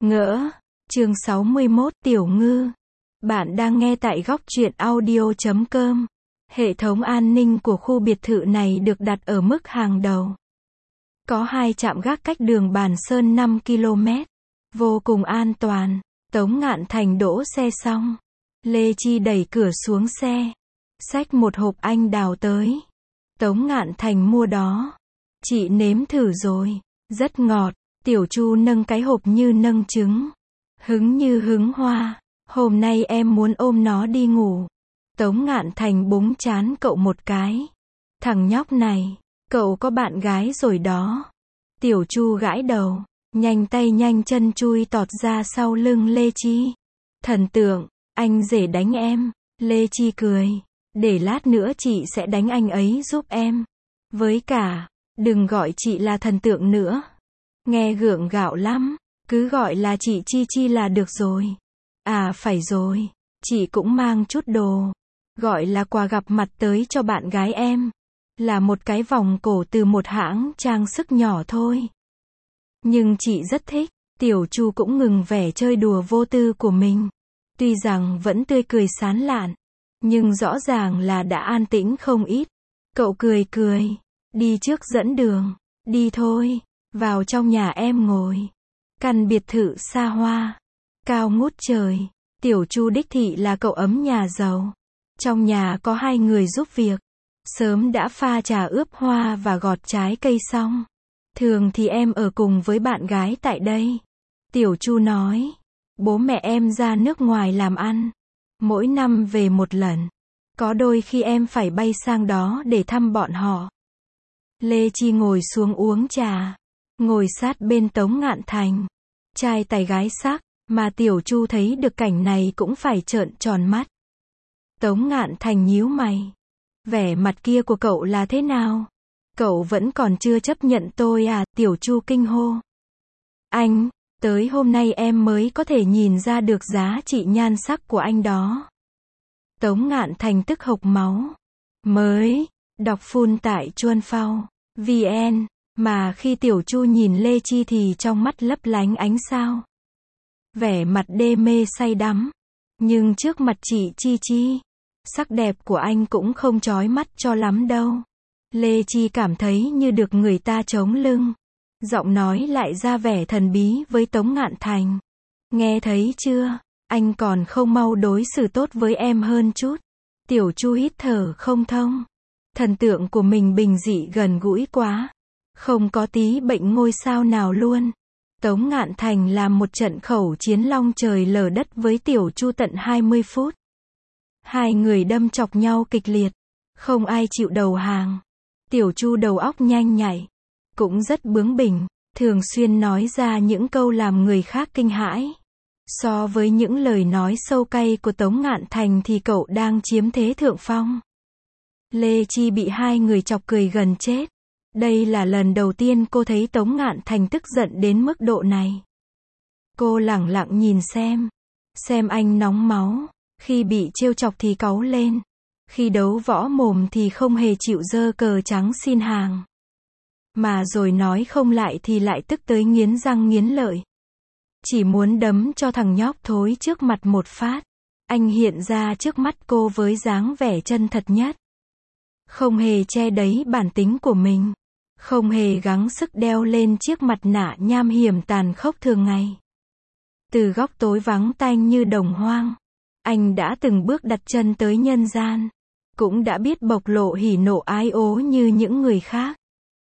Ngỡ. Chương 61 Tiểu Ngư. Bạn đang nghe tại góc truyện audio.com. Hệ thống an ninh của khu biệt thự này được đặt ở mức hàng đầu. Có 2 trạm gác cách đường Bàn Sơn 5 km. Vô cùng an toàn. Tống Ngạn Thành đỗ xe xong. Lê Chi đẩy cửa xuống xe. Xách một hộp anh đào tới. Tống Ngạn Thành mua đó. Chị nếm thử rồi. Rất ngọt. Tiểu Chu nâng cái hộp như nâng trứng. Hứng như hứng hoa. Hôm nay em muốn ôm nó đi ngủ. Tống Ngạn Thành búng trán cậu một cái. Thằng nhóc này, cậu có bạn gái rồi đó. Tiểu Chu gãi đầu, nhanh tay nhanh chân chui tọt ra sau lưng Lê Chi. Thần tượng, anh rể đánh em. Lê Chi cười. Để lát nữa chị sẽ đánh anh ấy giúp em. Với cả, đừng gọi chị là thần tượng nữa. Nghe gượng gạo lắm. Cứ gọi là chị Chi Chi là được rồi. À phải rồi, chị cũng mang chút đồ. Gọi là quà gặp mặt tới cho bạn gái em. Là một cái vòng cổ từ một hãng trang sức nhỏ thôi. Nhưng chị rất thích. Tiểu Chu cũng ngừng vẻ chơi đùa vô tư của mình. Tuy rằng vẫn tươi cười sán lạn, nhưng rõ ràng là đã an tĩnh không ít. Cậu cười cười. Đi trước dẫn đường. Đi thôi. Vào trong nhà em ngồi. Căn biệt thự xa hoa. Cao ngút trời. Tiểu Chu đích thị là cậu ấm nhà giàu. Trong nhà có 2 người giúp việc. Sớm đã pha trà ướp hoa và gọt trái cây xong. Thường thì em ở cùng với bạn gái tại đây. Tiểu Chu nói. Bố mẹ em ra nước ngoài làm ăn. Mỗi năm về một lần. Có đôi khi em phải bay sang đó để thăm bọn họ. Lê Chi ngồi xuống uống trà. Ngồi sát bên Tống Ngạn Thành. Trai tài gái sắc, mà Tiểu Chu thấy được cảnh này cũng phải trợn tròn mắt. Tống Ngạn Thành nhíu mày. Vẻ mặt kia của cậu là thế nào? Cậu vẫn còn chưa chấp nhận tôi à? Tiểu Chu kinh hô. Anh, tới hôm nay em mới có thể nhìn ra được giá trị nhan sắc của anh đó. Tống Ngạn Thành tức hộc máu. Mới, đọc full tại Chuan Phao, VN. Mà khi Tiểu Chu nhìn Lê Chi thì trong mắt lấp lánh ánh sao. Vẻ mặt đê mê say đắm. Nhưng trước mặt chị Chi Chi, sắc đẹp của anh cũng không chói mắt cho lắm đâu. Lê Chi cảm thấy như được người ta chống lưng. Giọng nói lại ra vẻ thần bí với Tống Ngạn Thành. Nghe thấy chưa? Anh còn không mau đối xử tốt với em hơn chút. Tiểu Chu hít thở không thông. Thần tượng của mình bình dị gần gũi quá. Không có tí bệnh ngôi sao nào luôn. Tống Ngạn Thành làm một trận khẩu chiến long trời lở đất với Tiểu Chu tận 20 phút. 2 người đâm chọc nhau kịch liệt. Không ai chịu đầu hàng. Tiểu Chu đầu óc nhanh nhạy. Cũng rất bướng bỉnh. Thường xuyên nói ra những câu làm người khác kinh hãi. So với những lời nói sâu cay của Tống Ngạn Thành thì cậu đang chiếm thế thượng phong. Lê Chi bị 2 người chọc cười gần chết. Đây là lần đầu tiên cô thấy Tống Ngạn Thành tức giận đến mức độ này. Cô lẳng lặng nhìn xem anh nóng máu. Khi bị trêu chọc thì cáu lên. Khi đấu võ mồm thì không hề chịu giơ cờ trắng xin hàng. Mà rồi nói không lại thì lại tức tới nghiến răng nghiến lợi. Chỉ muốn đấm cho thằng nhóc thối trước mặt một phát. Anh hiện ra trước mắt cô với dáng vẻ chân thật nhất. Không hề che đáy bản tính của mình. Không hề gắng sức đeo lên chiếc mặt nạ nham hiểm tàn khốc thường ngày. Từ góc tối vắng tanh như đồng hoang, anh đã từng bước đặt chân tới nhân gian. Cũng đã biết bộc lộ hỉ nộ ái ố như những người khác.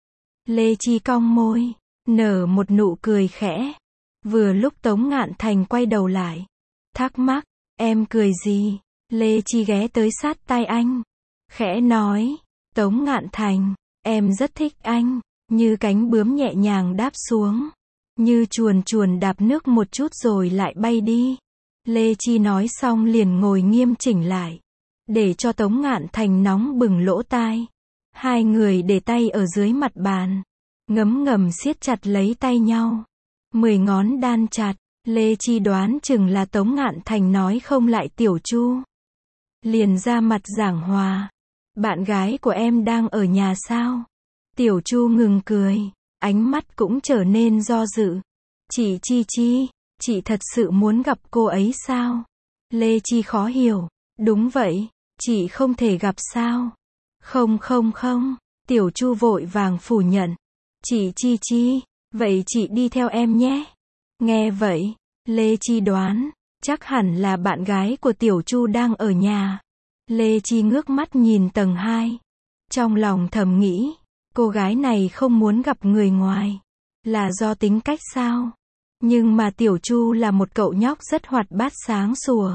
Lê Chi cong môi, nở một nụ cười khẽ. Vừa lúc Tống Ngạn Thành quay đầu lại. Thắc mắc, em cười gì? Lê Chi ghé tới sát tai anh. Khẽ nói, Tống Ngạn Thành. Em rất thích anh, như cánh bướm nhẹ nhàng đáp xuống, như chuồn chuồn đạp nước một chút rồi lại bay đi. Lê Chi nói xong liền ngồi nghiêm chỉnh lại, để cho Tống Ngạn Thành nóng bừng lỗ tai. 2 người để tay ở dưới mặt bàn, ngấm ngầm siết chặt lấy tay nhau. 10 ngón đan chặt. Lê Chi đoán chừng là Tống Ngạn Thành nói không lại Tiểu Chu. Liền ra mặt giảng hòa. Bạn gái của em đang ở nhà sao? Tiểu Chu ngừng cười. Ánh mắt cũng trở nên do dự. Chị Chi Chi, Chị thật sự muốn gặp cô ấy sao? Lê Chi khó hiểu. Đúng vậy, chị không thể gặp sao? Không không không, Tiểu Chu vội vàng phủ nhận. Chị Chi Chi, vậy chị đi theo em nhé. Nghe vậy, Lê Chi đoán, chắc hẳn là bạn gái của Tiểu Chu đang ở nhà. Lê Chi ngước mắt nhìn tầng 2. Trong lòng thầm nghĩ, cô gái này không muốn gặp người ngoài. Là do tính cách sao? Nhưng mà Tiểu Chu là một cậu nhóc rất hoạt bát sáng sủa.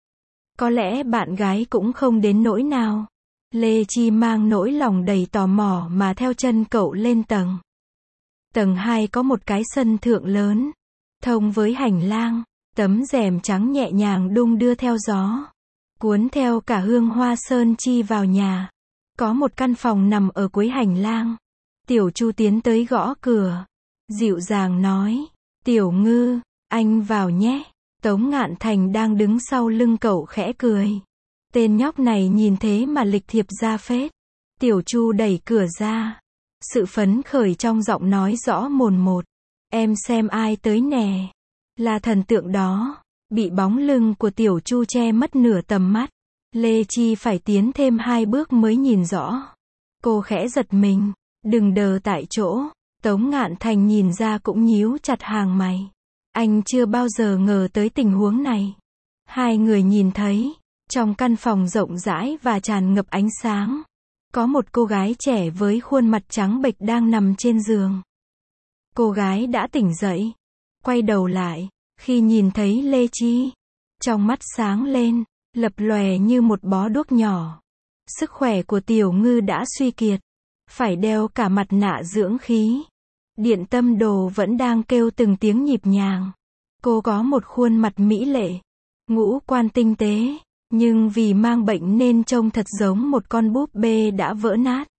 Có lẽ bạn gái cũng không đến nỗi nào. Lê Chi mang nỗi lòng đầy tò mò mà theo chân cậu lên tầng. Tầng 2 có một cái sân thượng lớn, thông với hành lang, tấm rèm trắng nhẹ nhàng đung đưa theo gió, cuốn theo cả hương hoa sơn chi vào nhà. Có một căn phòng nằm ở cuối hành lang. Tiểu Chu tiến tới gõ cửa, dịu dàng nói, Tiểu Ngư, anh vào nhé. Tống Ngạn Thành đang đứng sau lưng cậu khẽ cười. Tên nhóc này nhìn thế mà lịch thiệp ra phết. Tiểu Chu đẩy cửa ra. Sự phấn khởi trong giọng nói rõ mồn một. Em xem ai tới nè. Là thần tượng đó. Bị bóng lưng của Tiểu Chu che mất nửa tầm mắt. Lê Chi phải tiến thêm 2 bước mới nhìn rõ. Cô khẽ giật mình. Đừng đờ tại chỗ. Tống Ngạn Thành nhìn ra cũng nhíu chặt hàng mày. Anh chưa bao giờ ngờ tới tình huống này. Hai người nhìn thấy, trong căn phòng rộng rãi và tràn ngập ánh sáng, có một cô gái trẻ với khuôn mặt trắng bệch đang nằm trên giường. Cô gái đã tỉnh dậy, quay đầu lại, khi nhìn thấy Lê Chi, trong mắt sáng lên, lập lòe như một bó đuốc nhỏ. Sức khỏe của Tiểu Ngư đã suy kiệt, phải đeo cả mặt nạ dưỡng khí. Điện tâm đồ vẫn đang kêu từng tiếng nhịp nhàng. Cô có một khuôn mặt mỹ lệ, ngũ quan tinh tế, nhưng vì mang bệnh nên trông thật giống một con búp bê đã vỡ nát.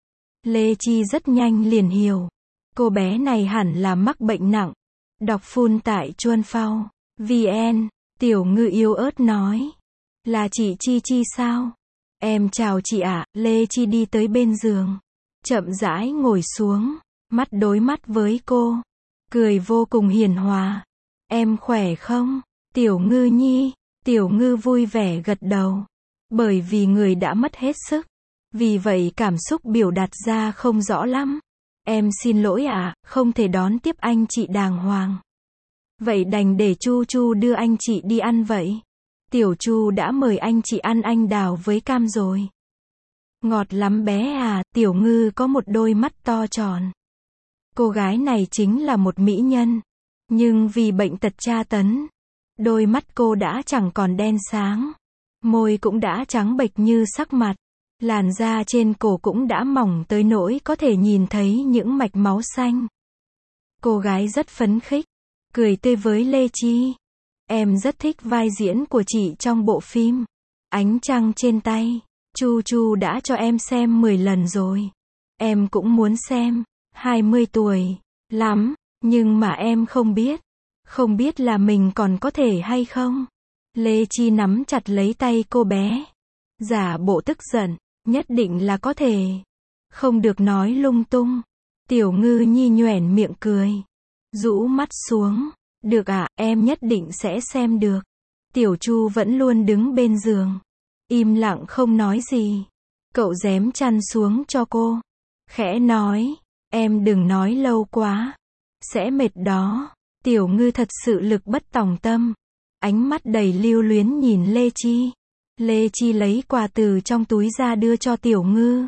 Lê Chi rất nhanh liền hiểu. Cô bé này hẳn là mắc bệnh nặng. Đọc full tại Chuan Phao VN. Tiểu Ngư yếu ớt nói. Là chị Chi Chi sao? Em chào chị ạ. Lê Chi đi tới bên giường, chậm rãi ngồi xuống, mắt đối mắt với cô, cười vô cùng hiền hòa. Em khỏe không? Tiểu Ngư nhi. Tiểu Ngư vui vẻ gật đầu. Bởi vì người đã mất hết sức, vì vậy cảm xúc biểu đạt ra không rõ lắm. Em xin lỗi ạ, không thể đón tiếp anh chị đàng hoàng. Vậy đành để Chu Chu đưa anh chị đi ăn vậy. Tiểu Chu đã mời anh chị ăn anh đào với cam rồi. Ngọt lắm bé à. Tiểu Ngư có một đôi mắt to tròn. Cô gái này chính là một mỹ nhân. Nhưng vì bệnh tật tra tấn, đôi mắt cô đã chẳng còn đen sáng. Môi cũng đã trắng bệch như sắc mặt. Làn da trên cổ cũng đã mỏng tới nỗi có thể nhìn thấy những mạch máu xanh. Cô gái rất phấn khích, cười tươi với Lê Chi. Em rất thích vai diễn của chị trong bộ phim Ánh Trăng Trên Tay. Chu Chu đã cho em xem 10 lần rồi. Em cũng muốn xem. 20 tuổi lắm, nhưng mà em không biết là mình còn có thể hay không. Lê Chi nắm chặt lấy tay cô bé, giả bộ tức giận. Nhất định là có thể. Không được nói lung tung. Tiểu Ngư nhi nhoẻn miệng cười, rũ mắt xuống. Được ạ, em nhất định sẽ xem được. Tiểu Chu vẫn luôn đứng bên giường, im lặng không nói gì. Cậu rém chăn xuống cho cô, khẽ nói, em đừng nói lâu quá, sẽ mệt đó. Tiểu Ngư thật sự lực bất tòng tâm, ánh mắt đầy lưu luyến nhìn Lê Chi. Lê Chi lấy quà từ trong túi ra đưa cho Tiểu Ngư.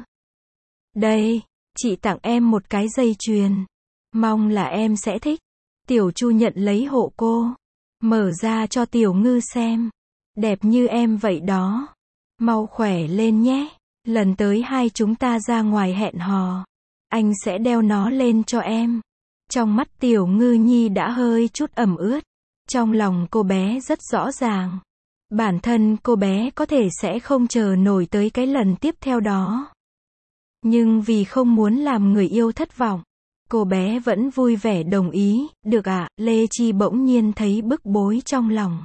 Đây, chị tặng em một cái dây chuyền. Mong là em sẽ thích. Tiểu Chu nhận lấy hộ cô, mở ra cho Tiểu Ngư xem. Đẹp như em vậy đó. Mau khỏe lên nhé. Lần tới hai chúng ta ra ngoài hẹn hò, anh sẽ đeo nó lên cho em. Trong mắt Tiểu Ngư nhi đã hơi chút ẩm ướt. Trong lòng cô bé rất rõ ràng. Bản thân cô bé có thể sẽ không chờ nổi tới cái lần tiếp theo đó. Nhưng vì không muốn làm người yêu thất vọng, cô bé vẫn vui vẻ đồng ý. Được ạ. Lê Chi bỗng nhiên thấy bức bối trong lòng.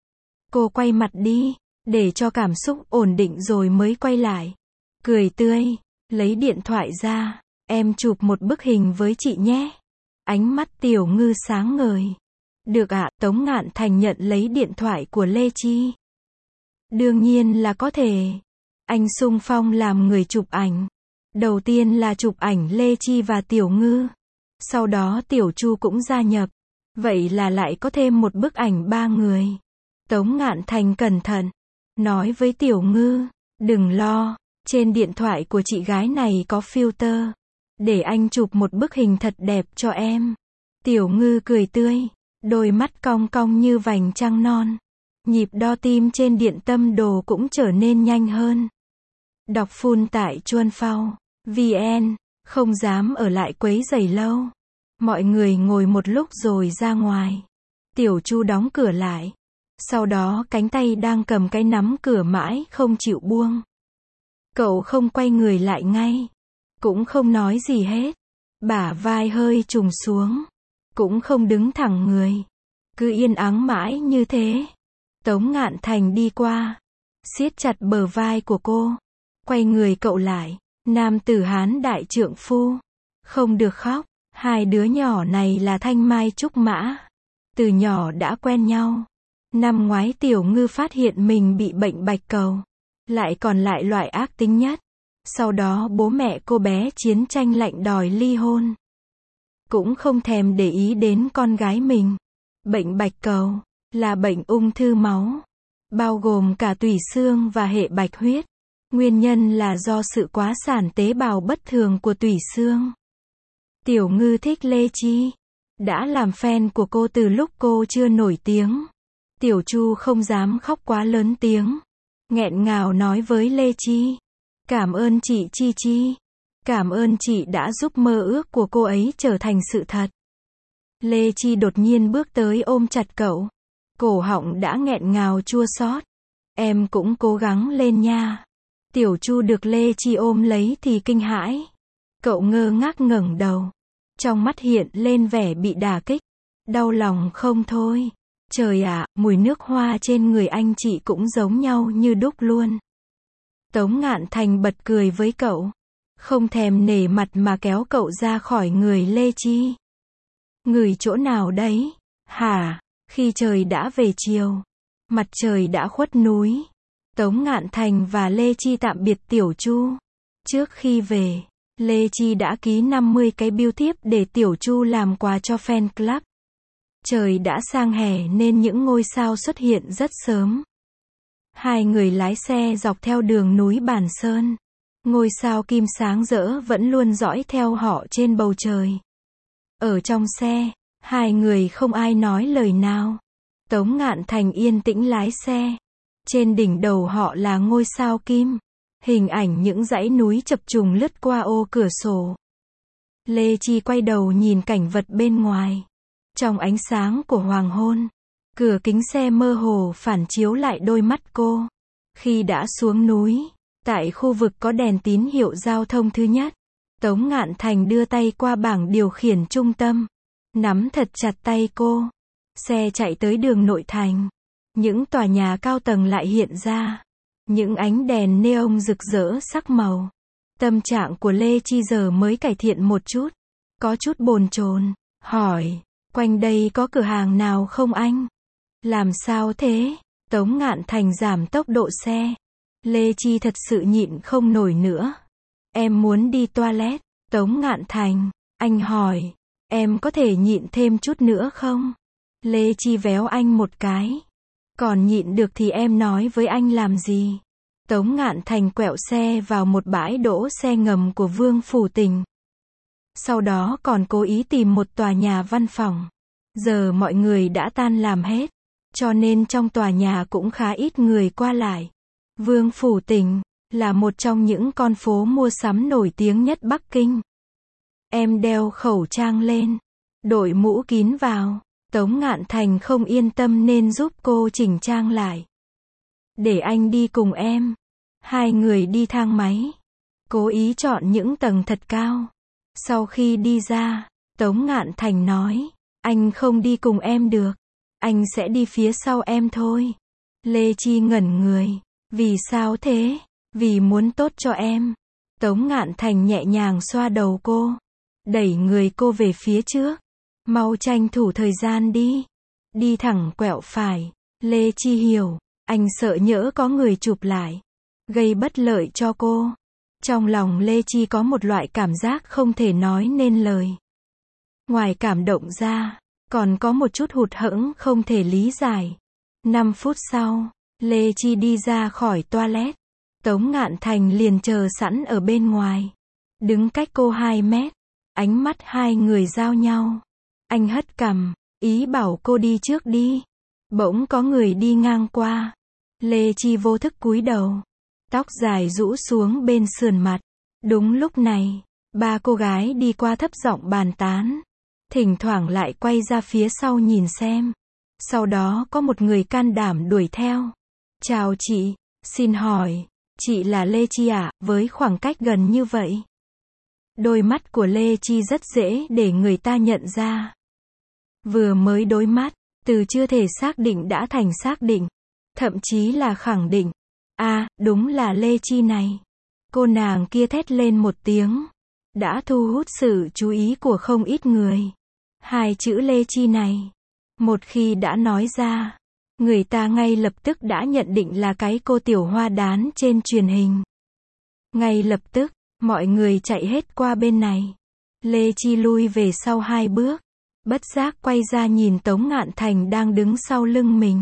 Cô quay mặt đi, để cho cảm xúc ổn định rồi mới quay lại. Cười tươi, lấy điện thoại ra. Em chụp một bức hình với chị nhé. Ánh mắt Tiểu Ngư sáng ngời. Được ạ, Tống Ngạn Thành nhận lấy điện thoại của Lê Chi. Đương nhiên là có thể. Anh xung phong làm người chụp ảnh. Đầu tiên là chụp ảnh Lê Chi và Tiểu Ngư. Sau đó Tiểu Chu cũng gia nhập. Vậy là lại có thêm một bức ảnh 3 người. Tống Ngạn Thành cẩn thận nói với Tiểu Ngư, đừng lo, trên điện thoại của chị gái này có filter. Để anh chụp một bức hình thật đẹp cho em. Tiểu Ngư cười tươi, đôi mắt cong cong như vành trăng non. Nhịp đo tim trên điện tâm đồ cũng trở nên nhanh hơn. Đọc full tại Chuan Phao VN, không dám ở lại quấy rầy lâu. Mọi người ngồi một lúc rồi ra ngoài. Tiểu Chu đóng cửa lại. Sau đó cánh tay đang cầm cái nắm cửa mãi không chịu buông. Cậu không quay người lại ngay. Cũng không nói gì hết. Bả vai hơi trùng xuống. Cũng không đứng thẳng người. Cứ yên ắng mãi như thế. Tống Ngạn Thành đi qua. Siết chặt bờ vai của cô. Quay người cậu lại. Nam tử Hán đại trượng phu. Không được khóc. Hai đứa nhỏ này là Thanh Mai Trúc Mã. Từ nhỏ đã quen nhau. Năm ngoái Tiểu Ngư phát hiện mình bị bệnh bạch cầu. Lại còn lại loại ác tính nhất. Sau đó bố mẹ cô bé chiến tranh lạnh đòi ly hôn. Cũng không thèm để ý đến con gái mình. Bệnh bạch cầu là bệnh ung thư máu. Bao gồm cả tủy xương và hệ bạch huyết. Nguyên nhân là do sự quá sản tế bào bất thường của tủy xương. Tiểu Ngư thích Lê Chi. Đã làm fan của cô từ lúc cô chưa nổi tiếng. Tiểu Chu không dám khóc quá lớn tiếng. Nghẹn ngào nói với Lê Chi. Cảm ơn chị Chi Chi. Cảm ơn chị đã giúp mơ ước của cô ấy trở thành sự thật. Lê Chi đột nhiên bước tới ôm chặt cậu. Cổ họng đã nghẹn ngào chua xót. Em cũng cố gắng lên nha. Tiểu Chu được Lê Chi ôm lấy thì kinh hãi. Cậu ngơ ngác ngẩng đầu. Trong mắt hiện lên vẻ bị đả kích. Đau lòng không thôi. Trời ạ, mùi nước hoa trên người anh chị cũng giống nhau như đúc luôn. Tống Ngạn Thành bật cười với cậu. Không thèm nể mặt mà kéo cậu ra khỏi người Lê Chi. Ngửi chỗ nào đấy? Hả? Khi trời đã về chiều. Mặt trời đã khuất núi. Tống Ngạn Thành và Lê Chi tạm biệt Tiểu Chu. Trước khi về, Lê Chi đã ký 50 cái bưu thiếp để Tiểu Chu làm quà cho fan club. Trời đã sang hè nên những ngôi sao xuất hiện rất sớm. Hai người lái xe dọc theo đường núi Bản Sơn. Ngôi sao kim sáng rỡ vẫn luôn dõi theo họ trên bầu trời. Ở trong xe, hai người không ai nói lời nào. Tống Ngạn Thành yên tĩnh lái xe. Trên đỉnh đầu họ là ngôi sao kim. Hình ảnh những dãy núi chập trùng lướt qua ô cửa sổ. Lê Chi quay đầu nhìn cảnh vật bên ngoài. Trong ánh sáng của hoàng hôn, cửa kính xe mơ hồ phản chiếu lại đôi mắt cô. Khi đã xuống núi, tại khu vực có đèn tín hiệu giao thông thứ nhất, Tống Ngạn Thành đưa tay qua bảng điều khiển trung tâm, nắm thật chặt tay cô. Xe chạy tới đường nội thành. Những tòa nhà cao tầng lại hiện ra. Những ánh đèn neon rực rỡ sắc màu. Tâm trạng của Lê Chi giờ mới cải thiện một chút. Có chút bồn chồn, hỏi, quanh đây có cửa hàng nào không anh? Làm sao thế? Tống Ngạn Thành giảm tốc độ xe. Lê Chi thật sự nhịn không nổi nữa. Em muốn đi toilet. Tống Ngạn Thành, anh hỏi, em có thể nhịn thêm chút nữa không? Lê Chi véo anh một cái. Còn nhịn được thì em nói với anh làm gì? Tống Ngạn Thành quẹo xe vào một bãi đỗ xe ngầm của Vương Phủ Tỉnh. Sau đó còn cố ý tìm một tòa nhà văn phòng. Giờ mọi người đã tan làm hết, cho nên trong tòa nhà cũng khá ít người qua lại. Vương Phủ Tỉnh là một trong những con phố mua sắm nổi tiếng nhất Bắc Kinh. Em đeo khẩu trang lên, đội mũ kín vào. Tống Ngạn Thành không yên tâm nên giúp cô chỉnh trang lại. Để anh đi cùng em. Hai người đi thang máy. Cố ý chọn những tầng thật cao. Sau khi đi ra, Tống Ngạn Thành nói, anh không đi cùng em được. Anh sẽ đi phía sau em thôi. Lê Chi ngẩn người. Vì sao thế? Vì muốn tốt cho em. Tống Ngạn Thành nhẹ nhàng xoa đầu cô. Đẩy người cô về phía trước. Mau tranh thủ thời gian đi. đi thẳng quẹo phải. Lê Chi hiểu, anh sợ nhỡ có người chụp lại, gây bất lợi cho cô. Trong lòng Lê Chi có một loại cảm giác không thể nói nên lời. Ngoài cảm động ra, còn có một chút hụt hẫng không thể lý giải. 5 phút sau, Lê Chi đi ra khỏi toilet. Tống Ngạn Thành liền chờ sẵn ở bên ngoài. Đứng cách cô 2 mét. Ánh mắt hai người giao nhau. Anh hất cằm, ý bảo cô đi trước đi. Bỗng có người đi ngang qua. Lê Chi vô thức cúi đầu. Tóc dài rũ xuống bên sườn mặt. Đúng lúc này, 3 cô gái đi qua thấp giọng bàn tán. Thỉnh thoảng lại quay ra phía sau nhìn xem. Sau đó có một người can đảm đuổi theo. Chào chị, xin hỏi, chị là Lê Chi ạ? Với khoảng cách gần như vậy, đôi mắt của Lê Chi rất dễ để người ta nhận ra. Vừa mới đối mắt, từ chưa thể xác định đã thành xác định. Thậm chí là khẳng định. Đúng là Lê Chi này. Cô nàng kia thét lên một tiếng. Đã thu hút sự chú ý của không ít người. 2 chữ Lê Chi này, một khi đã nói ra, người ta ngay lập tức đã nhận định là cái cô tiểu hoa đán trên truyền hình. Ngay lập tức, mọi người chạy hết qua bên này. Lê Chi lui về sau 2 bước. Bất giác quay ra nhìn Tống Ngạn Thành đang đứng sau lưng mình.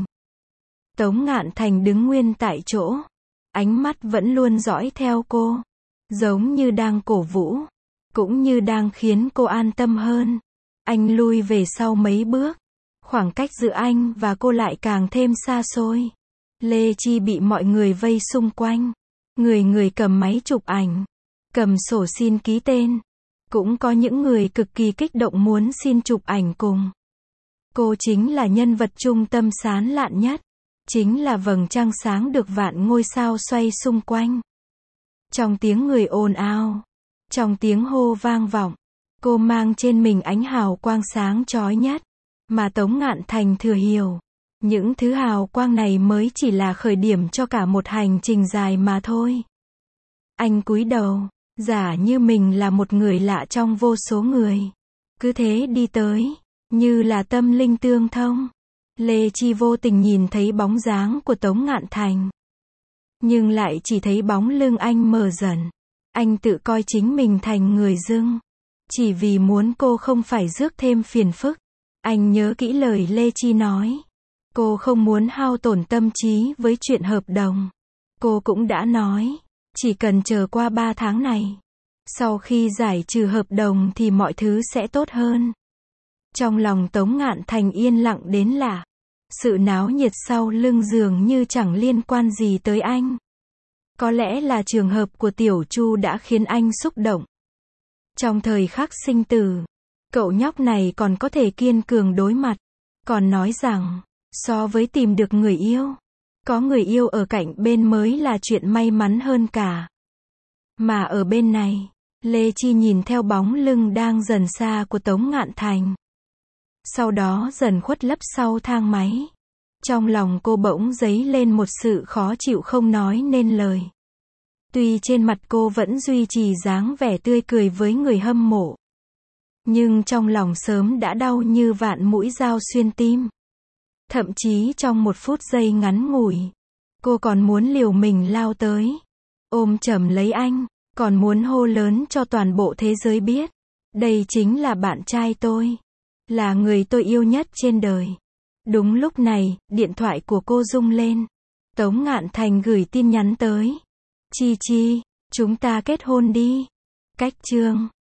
Tống Ngạn Thành đứng nguyên tại chỗ. Ánh mắt vẫn luôn dõi theo cô. Giống như đang cổ vũ. Cũng như đang khiến cô an tâm hơn. Anh lui về sau mấy bước. Khoảng cách giữa anh và cô lại càng thêm xa xôi. Lê Chi bị mọi người vây xung quanh. Người cầm máy chụp ảnh. Cầm sổ xin ký tên. Cũng có những người cực kỳ kích động muốn xin chụp ảnh cùng. Cô chính là nhân vật trung tâm sáng lạn nhất. Chính là vầng trăng sáng được vạn ngôi sao xoay xung quanh. Trong tiếng người ồn ào, trong tiếng hô vang vọng, cô mang trên mình ánh hào quang sáng chói nhất. Mà Tống Ngạn Thành thừa hiểu, những thứ hào quang này mới chỉ là khởi điểm cho cả một hành trình dài mà thôi. Anh cúi đầu, giả như mình là một người lạ trong vô số người. Cứ thế đi tới, như là tâm linh tương thông. Lê Chi vô tình nhìn thấy bóng dáng của Tống Ngạn Thành. Nhưng lại chỉ thấy bóng lưng anh mờ dần. Anh tự coi chính mình thành người dưng. Chỉ vì muốn cô không phải rước thêm phiền phức. Anh nhớ kỹ lời Lê Chi nói. Cô không muốn hao tổn tâm trí với chuyện hợp đồng. Cô cũng đã nói, chỉ cần chờ qua 3 tháng này. Sau khi giải trừ hợp đồng thì mọi thứ sẽ tốt hơn. Trong lòng Tống Ngạn Thành yên lặng đến lạ. Sự náo nhiệt sau lưng dường như chẳng liên quan gì tới anh. Có lẽ là trường hợp của Tiểu Chu đã khiến anh xúc động. Trong thời khắc sinh tử, cậu nhóc này còn có thể kiên cường đối mặt. Còn nói rằng, so với tìm được người yêu, có người yêu ở cạnh bên mới là chuyện may mắn hơn cả. Mà ở bên này, Lê Chi nhìn theo bóng lưng đang dần xa của Tống Ngạn Thành. Sau đó dần khuất lấp sau thang máy. Trong lòng cô bỗng dấy lên một sự khó chịu không nói nên lời. Tuy trên mặt cô vẫn duy trì dáng vẻ tươi cười với người hâm mộ. Nhưng trong lòng sớm đã đau như vạn mũi dao xuyên tim. Thậm chí trong một phút giây ngắn ngủi, cô còn muốn liều mình lao tới. Ôm chầm lấy anh, còn muốn hô lớn cho toàn bộ thế giới biết. Đây chính là bạn trai tôi. Là người tôi yêu nhất trên đời. Đúng lúc này, điện thoại của cô rung lên. Tống Ngạn Thành gửi tin nhắn tới. Chi Chi, chúng ta kết hôn đi. Cách chương